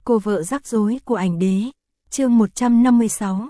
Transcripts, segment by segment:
Cô vợ rắc rối của ảnh đế. Chương 156.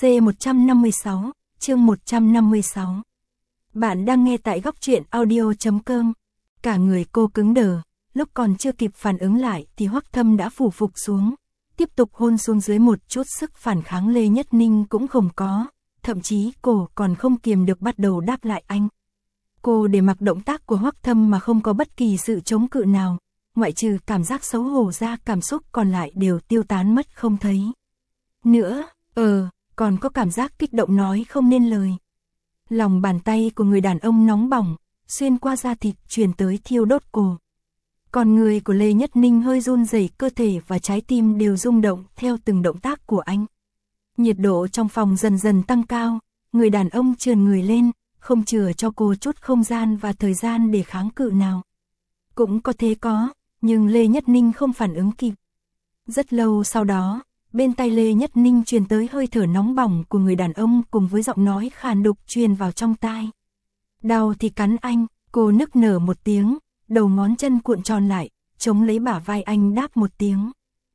C156. Chương 156. Bạn đang nghe tại góc truyện audio.com. Cả người cô cứng đờ, lúc còn chưa kịp phản ứng lại thì Hoắc Thâm đã phủ phục xuống, tiếp tục hôn xuống dưới, một chút sức phản kháng Lê Nhất Ninh cũng không có, thậm chí cô còn không kiềm được bắt đầu đáp lại anh. Cô để mặc động tác của Hoắc Thâm mà không có bất kỳ sự chống cự nào, ngoại trừ cảm giác xấu hổ ra, cảm xúc còn lại đều tiêu tán mất không thấy. Nữa, còn có cảm giác kích động nói không nên lời. Lòng bàn tay của người đàn ông nóng bỏng, xuyên qua da thịt truyền tới thiêu đốt cổ. Còn người của Lê Nhất Ninh hơi run rẩy, cơ thể và trái tim đều rung động theo từng động tác của anh. Nhiệt độ trong phòng dần dần tăng cao, người đàn ông trườn người lên, không chừa cho cô chút không gian và thời gian để kháng cự nào. Cũng có thế có, nhưng Lê Nhất Ninh không phản ứng kịp. Rất lâu sau đó, bên tai Lê Nhất Ninh truyền tới hơi thở nóng bỏng của người đàn ông cùng với giọng nói khàn đục truyền vào trong tai. Đau thì cắn anh, cô nức nở một tiếng, đầu ngón chân cuộn tròn lại, chống lấy bả vai anh đáp một tiếng.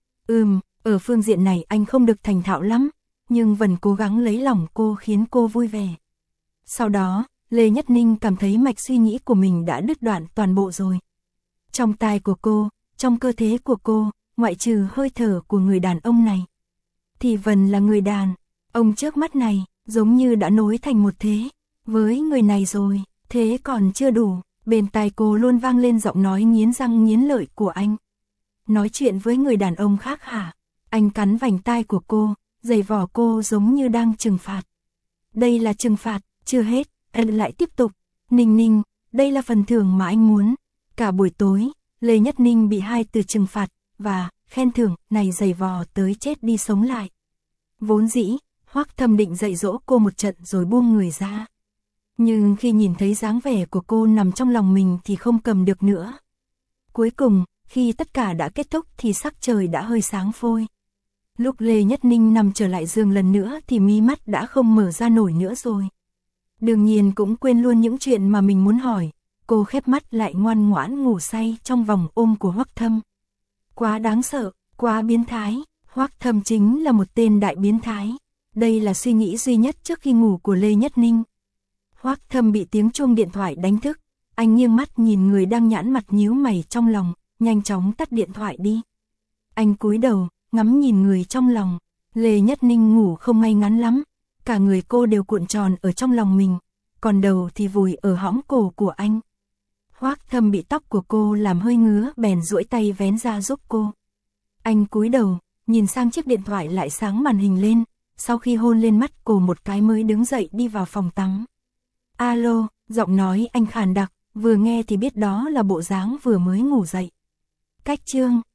Ở phương diện này anh không được thành thạo lắm, nhưng vẫn cố gắng lấy lòng cô khiến cô vui vẻ. Sau đó, Lê Nhất Ninh cảm thấy mạch suy nghĩ của mình đã đứt đoạn toàn bộ rồi. Trong tai của cô, trong cơ thể của cô, ngoại trừ hơi thở của người đàn ông này, thì vẫn là người đàn ông trước mắt này, giống như đã nối thành một thế với người này rồi. Thế còn chưa đủ, bên tai cô luôn vang lên giọng nói nghiến răng nghiến lợi của anh. Nói chuyện với người đàn ông khác hả? Anh cắn vành tai của cô, giày vò cô giống như đang trừng phạt. Đây là trừng phạt, chưa hết, anh lại tiếp tục. Ninh Ninh, đây là phần thưởng mà anh muốn. Cả buổi tối, Lê Nhất Ninh bị hai từ trừng phạt và khen thưởng này giày vò tới chết đi sống lại. Vốn dĩ, Hoắc Thâm định dạy dỗ cô một trận rồi buông người ra. Nhưng khi nhìn thấy dáng vẻ của cô nằm trong lòng mình thì không cầm được nữa. Cuối cùng, khi tất cả đã kết thúc thì sắc trời đã hơi sáng phôi. Lúc Lê Nhất Ninh nằm trở lại giường lần nữa thì mí mắt đã không mở ra nổi nữa rồi. Đương nhiên cũng quên luôn những chuyện mà mình muốn hỏi. Cô khép mắt lại ngoan ngoãn ngủ say trong vòng ôm của Hoắc Thâm. Quá đáng sợ, quá biến thái, Hoắc Thâm chính là một tên đại biến thái. Đây là suy nghĩ duy nhất trước khi ngủ của Lê Nhất Ninh. Hoắc Thâm bị tiếng chuông điện thoại đánh thức, anh nghiêng mắt nhìn người đang nhãn mặt nhíu mày trong lòng, nhanh chóng tắt điện thoại đi. Anh cúi đầu, ngắm nhìn người trong lòng. Lê Nhất Ninh ngủ không ngay ngắn lắm, cả người cô đều cuộn tròn ở trong lòng mình, còn đầu thì vùi ở hõm cổ của anh. Hoắc Thâm bị tóc của cô làm hơi ngứa, bèn duỗi tay vén ra giúp cô. Anh cúi đầu, nhìn sang chiếc điện thoại lại sáng màn hình lên, sau khi hôn lên mắt cô một cái mới đứng dậy đi vào phòng tắm. Alo, giọng nói anh khàn đặc, vừa nghe thì biết đó là bộ dáng vừa mới ngủ dậy. Cách chương